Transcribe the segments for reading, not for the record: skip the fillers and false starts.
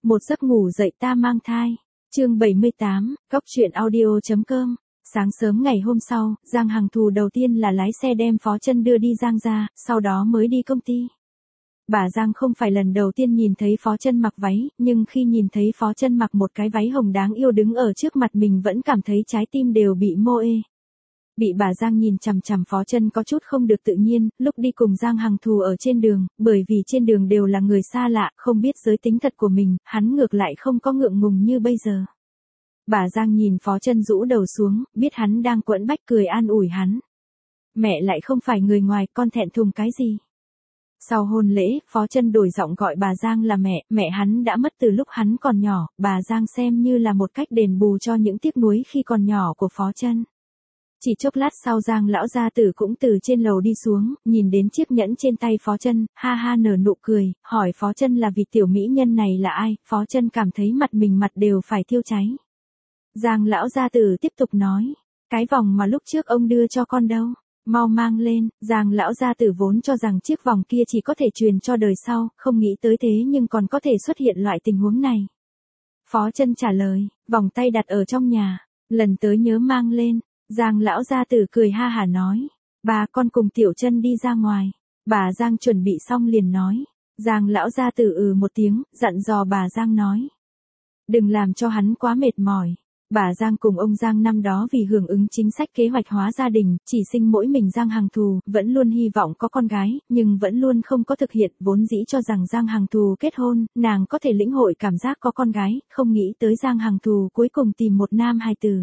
Một giấc ngủ dậy ta mang thai. Chương 78, Góc truyện audio.com. Sáng sớm ngày hôm sau, Giang Hằng Thù đầu tiên là lái xe đem Phó Chân đưa đi Giang ra, sau đó mới đi công ty. Bà Giang không phải lần đầu tiên nhìn thấy Phó Chân mặc váy, nhưng khi nhìn thấy Phó Chân mặc một cái váy hồng đáng yêu đứng ở trước mặt mình vẫn cảm thấy trái tim đều bị mô ê. Bị bà Giang nhìn chằm chằm Phó Chân có chút không được tự nhiên, lúc đi cùng Giang Hằng Thù ở trên đường, bởi vì trên đường đều là người xa lạ, không biết giới tính thật của mình, hắn ngược lại không có ngượng ngùng như bây giờ. Bà Giang nhìn Phó Chân rũ đầu xuống, biết hắn đang quẫn bách cười an ủi hắn. Mẹ lại không phải người ngoài, con thẹn thùng cái gì? Sau hôn lễ, Phó Chân đổi giọng gọi bà Giang là mẹ hắn đã mất từ lúc hắn còn nhỏ, bà Giang xem như là một cách đền bù cho những tiếc nuối khi còn nhỏ của Phó Chân. Chỉ chốc lát sau Giang lão gia tử cũng từ trên lầu đi xuống, nhìn đến chiếc nhẫn trên tay Phó Chân, ha ha nở nụ cười, hỏi Phó Chân là vị tiểu mỹ nhân này là ai, Phó Chân cảm thấy mặt mình mặt đều phải thiêu cháy. Giang lão gia tử tiếp tục nói, cái vòng mà lúc trước ông đưa cho con đâu, mau mang lên. Giang lão gia tử vốn cho rằng chiếc vòng kia chỉ có thể truyền cho đời sau, không nghĩ tới thế nhưng còn có thể xuất hiện loại tình huống này. Phó Chân trả lời, vòng tay đặt ở trong nhà, lần tới nhớ mang lên. Giang lão gia tử cười ha hả nói, bà con cùng Tiểu Chân đi ra ngoài. Bà Giang chuẩn bị xong liền nói. Giang lão gia tử một tiếng, dặn dò bà Giang nói, đừng làm cho hắn quá mệt mỏi. Bà Giang cùng ông Giang năm đó vì hưởng ứng chính sách kế hoạch hóa gia đình, chỉ sinh mỗi mình Giang Hằng Thù, vẫn luôn hy vọng có con gái, nhưng vẫn luôn không có thực hiện, vốn dĩ cho rằng Giang Hằng Thù kết hôn, nàng có thể lĩnh hội cảm giác có con gái, không nghĩ tới Giang Hằng Thù cuối cùng tìm một nam hài tử.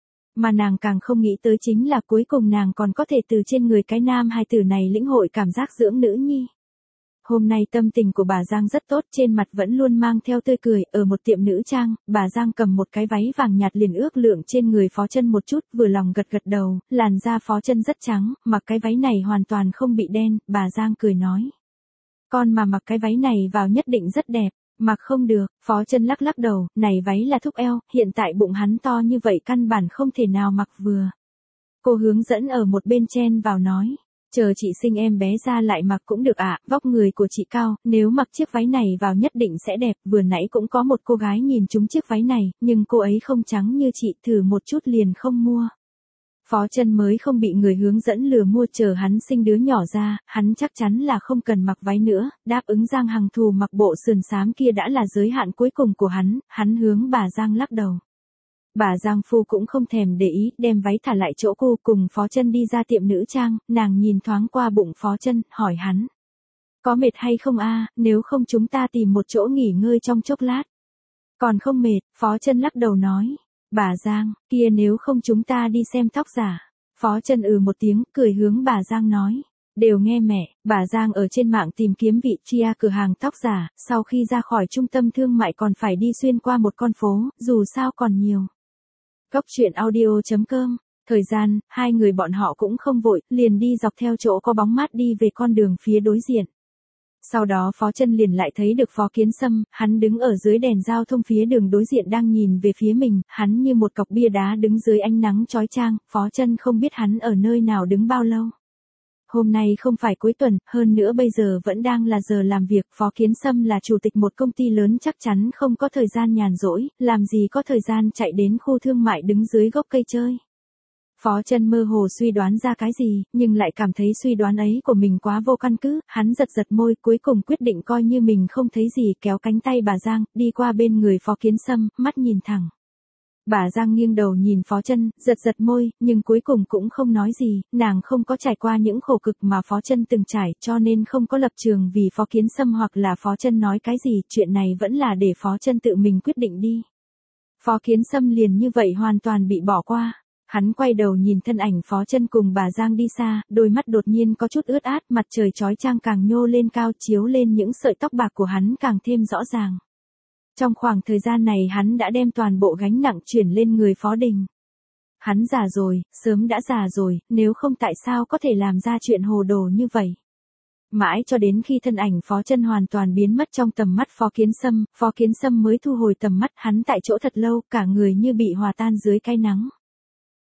Mà nàng càng không nghĩ tới chính là cuối cùng nàng còn có thể từ trên người cái nam hài tử này lĩnh hội cảm giác dưỡng nữ nhi. Hôm nay tâm tình của bà Giang rất tốt, trên mặt vẫn luôn mang theo tươi cười, ở một tiệm nữ trang, bà Giang cầm một cái váy vàng nhạt liền ước lượng trên người Phó Chân một chút, vừa lòng gật gật đầu, làn da Phó Chân rất trắng, mặc cái váy này hoàn toàn không bị đen, bà Giang cười nói. Con mà mặc cái váy này vào nhất định rất đẹp. Mặc không được, Phó Chân lắc lắc đầu, này váy là thúc eo, hiện tại bụng hắn to như vậy căn bản không thể nào mặc vừa. Cô hướng dẫn ở một bên chen vào nói, chờ chị sinh em bé ra lại mặc cũng được ạ, vóc người của chị cao, nếu mặc chiếc váy này vào nhất định sẽ đẹp, vừa nãy cũng có một cô gái nhìn trúng chiếc váy này, nhưng cô ấy không trắng như chị, thử một chút liền không mua. Phó Chân mới không bị người hướng dẫn lừa mua, chờ hắn sinh đứa nhỏ ra, hắn chắc chắn là không cần mặc váy nữa, đáp ứng Giang Hằng Thù mặc bộ sườn xám kia đã là giới hạn cuối cùng của hắn hướng bà Giang lắc đầu. Bà Giang phu cũng không thèm để ý, đem váy thả lại chỗ cô, cùng Phó Chân đi ra tiệm nữ trang, nàng nhìn thoáng qua bụng Phó Chân, hỏi hắn. Có mệt hay không a? Nếu không chúng ta tìm một chỗ nghỉ ngơi trong chốc lát. Còn không mệt, Phó Chân lắc đầu nói. Bà Giang, kia nếu không chúng ta đi xem tóc giả. Phó Chân một tiếng, cười hướng bà Giang nói. Đều nghe mẹ. Bà Giang ở trên mạng tìm kiếm vị trí cửa hàng tóc giả, sau khi ra khỏi trung tâm thương mại còn phải đi xuyên qua một con phố, dù sao còn nhiều. Góc truyện audio.com. Thời gian, hai người bọn họ cũng không vội, liền đi dọc theo chỗ có bóng mát đi về con đường phía đối diện. Sau đó Phó Chân liền lại thấy được Phó Kiến Sâm, hắn đứng ở dưới đèn giao thông phía đường đối diện đang nhìn về phía mình, hắn như một cọc bia đá đứng dưới ánh nắng chói chang, Phó Chân không biết hắn ở nơi nào đứng bao lâu. Hôm nay không phải cuối tuần, hơn nữa bây giờ vẫn đang là giờ làm việc, Phó Kiến Sâm là chủ tịch một công ty lớn chắc chắn không có thời gian nhàn rỗi, làm gì có thời gian chạy đến khu thương mại đứng dưới gốc cây chơi. Phó Chân mơ hồ suy đoán ra cái gì, nhưng lại cảm thấy suy đoán ấy của mình quá vô căn cứ, hắn giật giật môi, cuối cùng quyết định coi như mình không thấy gì, kéo cánh tay bà Giang, đi qua bên người Phó Kiến Sâm, mắt nhìn thẳng. Bà Giang nghiêng đầu nhìn Phó Chân, giật giật môi, nhưng cuối cùng cũng không nói gì, nàng không có trải qua những khổ cực mà Phó Chân từng trải, cho nên không có lập trường vì Phó Kiến Sâm hoặc là Phó Chân nói cái gì, chuyện này vẫn là để Phó Chân tự mình quyết định đi. Phó Kiến Sâm liền như vậy hoàn toàn bị bỏ qua. Hắn quay đầu nhìn thân ảnh Phó Chân cùng bà Giang đi xa, đôi mắt đột nhiên có chút ướt át, mặt trời chói chang càng nhô lên cao, chiếu lên những sợi tóc bạc của hắn càng thêm rõ ràng. Trong khoảng thời gian này hắn đã đem toàn bộ gánh nặng chuyển lên người Phó Đình. Hắn già rồi, sớm đã già rồi, nếu không tại sao có thể làm ra chuyện hồ đồ như vậy. Mãi cho đến khi thân ảnh Phó Chân hoàn toàn biến mất trong tầm mắt Phó Kiến Sâm mới thu hồi tầm mắt, hắn tại chỗ thật lâu, cả người như bị hòa tan dưới cái nắng.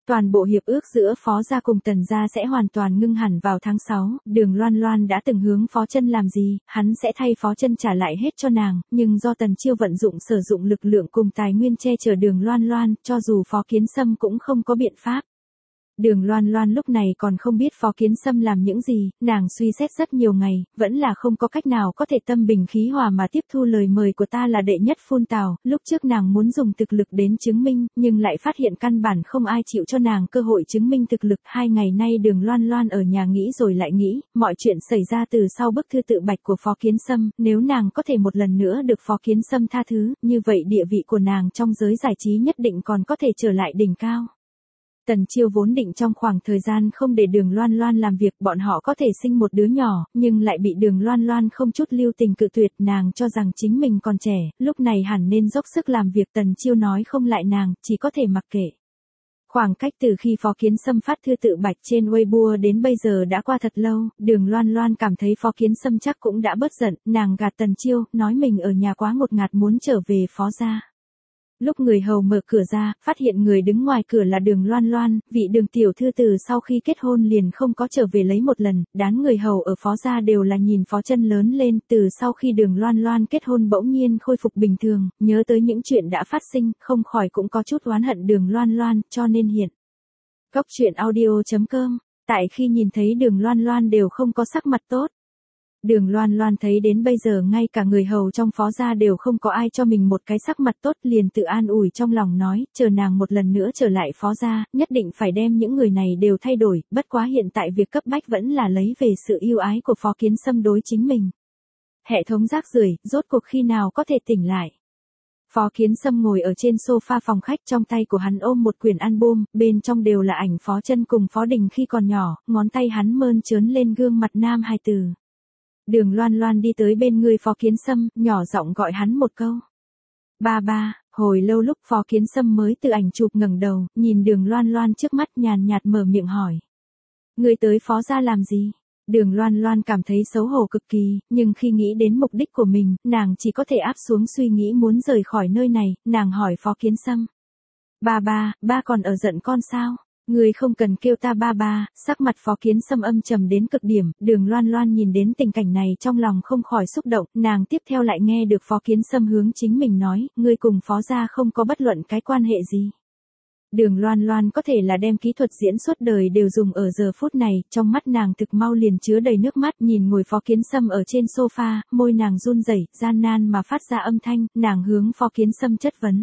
Toàn bộ hiệp ước giữa Phó gia cùng Tần gia sẽ hoàn toàn ngưng hẳn vào tháng 6, Đường Loan Loan đã từng hướng Phó Chân làm gì, hắn sẽ thay Phó Chân trả lại hết cho nàng, nhưng do Tần Chiêu vận dụng sử dụng lực lượng cùng tài nguyên che chở Đường Loan Loan, cho dù Phó Kiến Sâm cũng không có biện pháp. Đường Loan Loan lúc này còn không biết Phó Kiến Sâm làm những gì, nàng suy xét rất nhiều ngày, vẫn là không có cách nào có thể tâm bình khí hòa mà tiếp thu lời mời của ta là đệ nhất phun tào. Lúc trước nàng muốn dùng thực lực đến chứng minh, nhưng lại phát hiện căn bản không ai chịu cho nàng cơ hội chứng minh thực lực. 2 ngày nay Đường Loan Loan ở nhà nghĩ rồi lại nghĩ, mọi chuyện xảy ra từ sau bức thư tự bạch của Phó Kiến Sâm, nếu nàng có thể một lần nữa được Phó Kiến Sâm tha thứ, như vậy địa vị của nàng trong giới giải trí nhất định còn có thể trở lại đỉnh cao. Tần Chiêu vốn định trong khoảng thời gian không để Đường Loan Loan làm việc bọn họ có thể sinh một đứa nhỏ, nhưng lại bị Đường Loan Loan không chút lưu tình cự tuyệt. Nàng cho rằng chính mình còn trẻ, lúc này hẳn nên dốc sức làm việc. Tần Chiêu nói không lại nàng, chỉ có thể mặc kệ. Khoảng cách từ khi Phó Kiến Sâm phát thư tự bạch trên Weibo đến bây giờ đã qua thật lâu, Đường Loan Loan cảm thấy Phó Kiến Sâm chắc cũng đã bớt giận, nàng gạt Tần Chiêu, nói mình ở nhà quá ngột ngạt muốn trở về Phó gia. Lúc người hầu mở cửa ra, phát hiện người đứng ngoài cửa là Đường Loan Loan, vị Đường tiểu thư từ sau khi kết hôn liền không có trở về lấy một lần, đám người hầu ở Phó gia đều là nhìn Phó Chân lớn lên, từ sau khi Đường Loan Loan kết hôn bỗng nhiên khôi phục bình thường, nhớ tới những chuyện đã phát sinh, không khỏi cũng có chút oán hận Đường Loan Loan, cho nên hiện. Góc truyện audio.com, tại khi nhìn thấy Đường Loan Loan đều không có sắc mặt tốt. Đường Loan Loan thấy đến bây giờ ngay cả người hầu trong Phó gia đều không có ai cho mình một cái sắc mặt tốt, liền tự an ủi trong lòng nói, chờ nàng một lần nữa trở lại Phó gia, nhất định phải đem những người này đều thay đổi, bất quá hiện tại việc cấp bách vẫn là lấy về sự yêu ái của Phó Kiến Sâm đối chính mình. Hệ thống rác rưởi, rốt cuộc khi nào có thể tỉnh lại. Phó Kiến Sâm ngồi ở trên sofa phòng khách, trong tay của hắn ôm một quyển album, bên trong đều là ảnh Phó Chân cùng Phó Đình khi còn nhỏ, ngón tay hắn mơn trớn lên gương mặt nam hài tử. Đường Loan Loan đi tới bên người Phó Kiến Sâm, nhỏ giọng gọi hắn một câu. Ba ba. Hồi lâu lúc Phó Kiến Sâm mới từ ảnh chụp ngẩng đầu, nhìn Đường Loan Loan trước mắt nhàn nhạt mở miệng hỏi. Người tới Phó gia làm gì? Đường Loan Loan cảm thấy xấu hổ cực kỳ, nhưng khi nghĩ đến mục đích của mình, nàng chỉ có thể áp xuống suy nghĩ muốn rời khỏi nơi này, nàng hỏi Phó Kiến Sâm. Ba ba, ba còn ở giận con sao? Người không cần kêu ta ba ba. Sắc mặt Phó Kiến Sâm âm trầm đến cực điểm, Đường Loan Loan nhìn đến tình cảnh này trong lòng không khỏi xúc động, nàng tiếp theo lại nghe được Phó Kiến Sâm hướng chính mình nói, ngươi cùng Phó gia không có bất luận cái quan hệ gì. Đường Loan Loan có thể là đem kỹ thuật diễn suốt đời đều dùng ở giờ phút này, trong mắt nàng thực mau liền chứa đầy nước mắt, nhìn ngồi Phó Kiến Sâm ở trên sofa, môi nàng run rẩy, gian nan mà phát ra âm thanh, nàng hướng Phó Kiến Sâm chất vấn.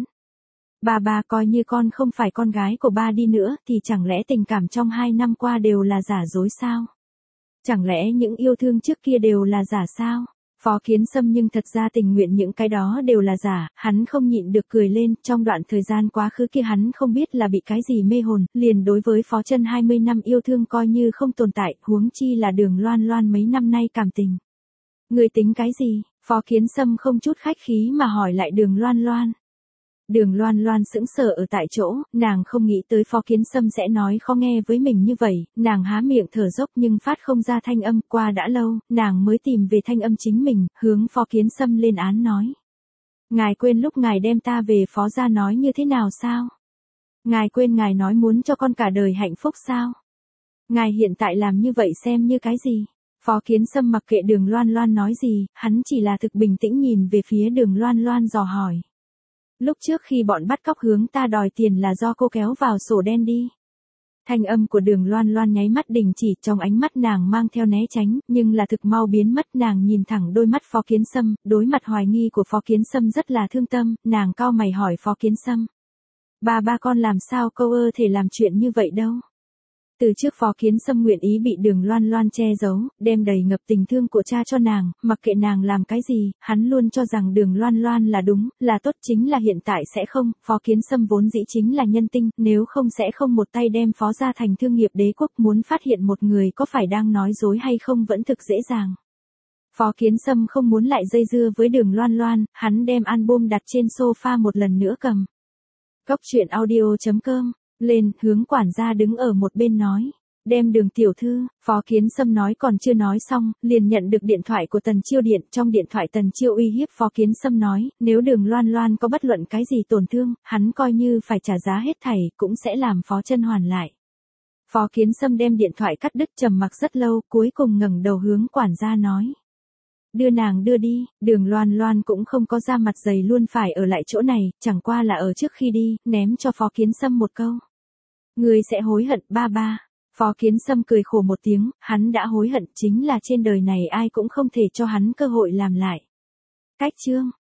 Ba coi như con không phải con gái của ba đi nữa, thì chẳng lẽ tình cảm trong 2 năm qua đều là giả dối sao? Chẳng lẽ những yêu thương trước kia đều là giả sao? Phó Kiến Sâm nhưng thật ra tình nguyện những cái đó đều là giả, hắn không nhịn được cười lên, trong đoạn thời gian quá khứ kia hắn không biết là bị cái gì mê hồn, liền đối với Phó Chân 20 năm yêu thương coi như không tồn tại, huống chi là Đường Loan Loan mấy năm nay cảm tình. Người tính cái gì? Phó Kiến Sâm không chút khách khí mà hỏi lại Đường Loan Loan. Đường Loan Loan sững sờ ở tại chỗ, nàng không nghĩ tới Phó Kiến Sâm sẽ nói khó nghe với mình như vậy, nàng há miệng thở dốc nhưng phát không ra thanh âm, qua đã lâu, nàng mới tìm về thanh âm chính mình, hướng Phó Kiến Sâm lên án nói. Ngài quên lúc ngài đem ta về Phó gia nói như thế nào sao? Ngài quên ngài nói muốn cho con cả đời hạnh phúc sao? Ngài hiện tại làm như vậy xem như cái gì? Phó Kiến Sâm mặc kệ Đường Loan Loan nói gì, hắn chỉ là thực bình tĩnh nhìn về phía Đường Loan Loan dò hỏi. Lúc trước khi bọn bắt cóc hướng ta đòi tiền là do cô kéo vào sổ đen đi. Thanh âm của Đường Loan Loan nháy mắt đình chỉ, trong ánh mắt nàng mang theo né tránh, nhưng là thực mau biến mất. Nàng nhìn thẳng đôi mắt Phó Kiến Sâm, đối mặt hoài nghi của Phó Kiến Sâm rất là thương tâm, nàng cau mày hỏi Phó Kiến Sâm. Ba con làm sao câu thể làm chuyện như vậy đâu. Từ trước Phó Kiến Sâm nguyện ý bị Đường Loan Loan che giấu, đem đầy ngập tình thương của cha cho nàng, mặc kệ nàng làm cái gì, hắn luôn cho rằng Đường Loan Loan là đúng, là tốt, chính là hiện tại sẽ không. Phó Kiến Sâm vốn dĩ chính là nhân tinh, nếu không sẽ không một tay đem Phó gia thành thương nghiệp đế quốc, muốn phát hiện một người có phải đang nói dối hay không vẫn thực dễ dàng. Phó Kiến Sâm không muốn lại dây dưa với Đường Loan Loan, hắn đem album đặt trên sofa một lần nữa cầm. Góc truyện audio.com lên, hướng quản gia đứng ở một bên nói. Đem Đường tiểu thư, Phó Kiến Sâm nói còn chưa nói xong, liền nhận được điện thoại của Tần Chiêu điện, trong điện thoại Tần Chiêu uy hiếp Phó Kiến Sâm nói, nếu Đường Loan Loan có bất luận cái gì tổn thương, hắn coi như phải trả giá hết thảy, cũng sẽ làm Phó Chân hoàn lại. Phó Kiến Sâm đem điện thoại cắt đứt, trầm mặc rất lâu, cuối cùng ngẩng đầu hướng quản gia nói. Đưa nàng đưa đi, Đường Loan Loan cũng không có ra mặt dày luôn phải ở lại chỗ này, chẳng qua là ở trước khi đi, ném cho Phó Kiến Sâm một câu. Ngươi sẽ hối hận ba ba. Phó Kiến Sâm cười khổ một tiếng, hắn đã hối hận, chính là trên đời này ai cũng không thể cho hắn cơ hội làm lại. Cách chương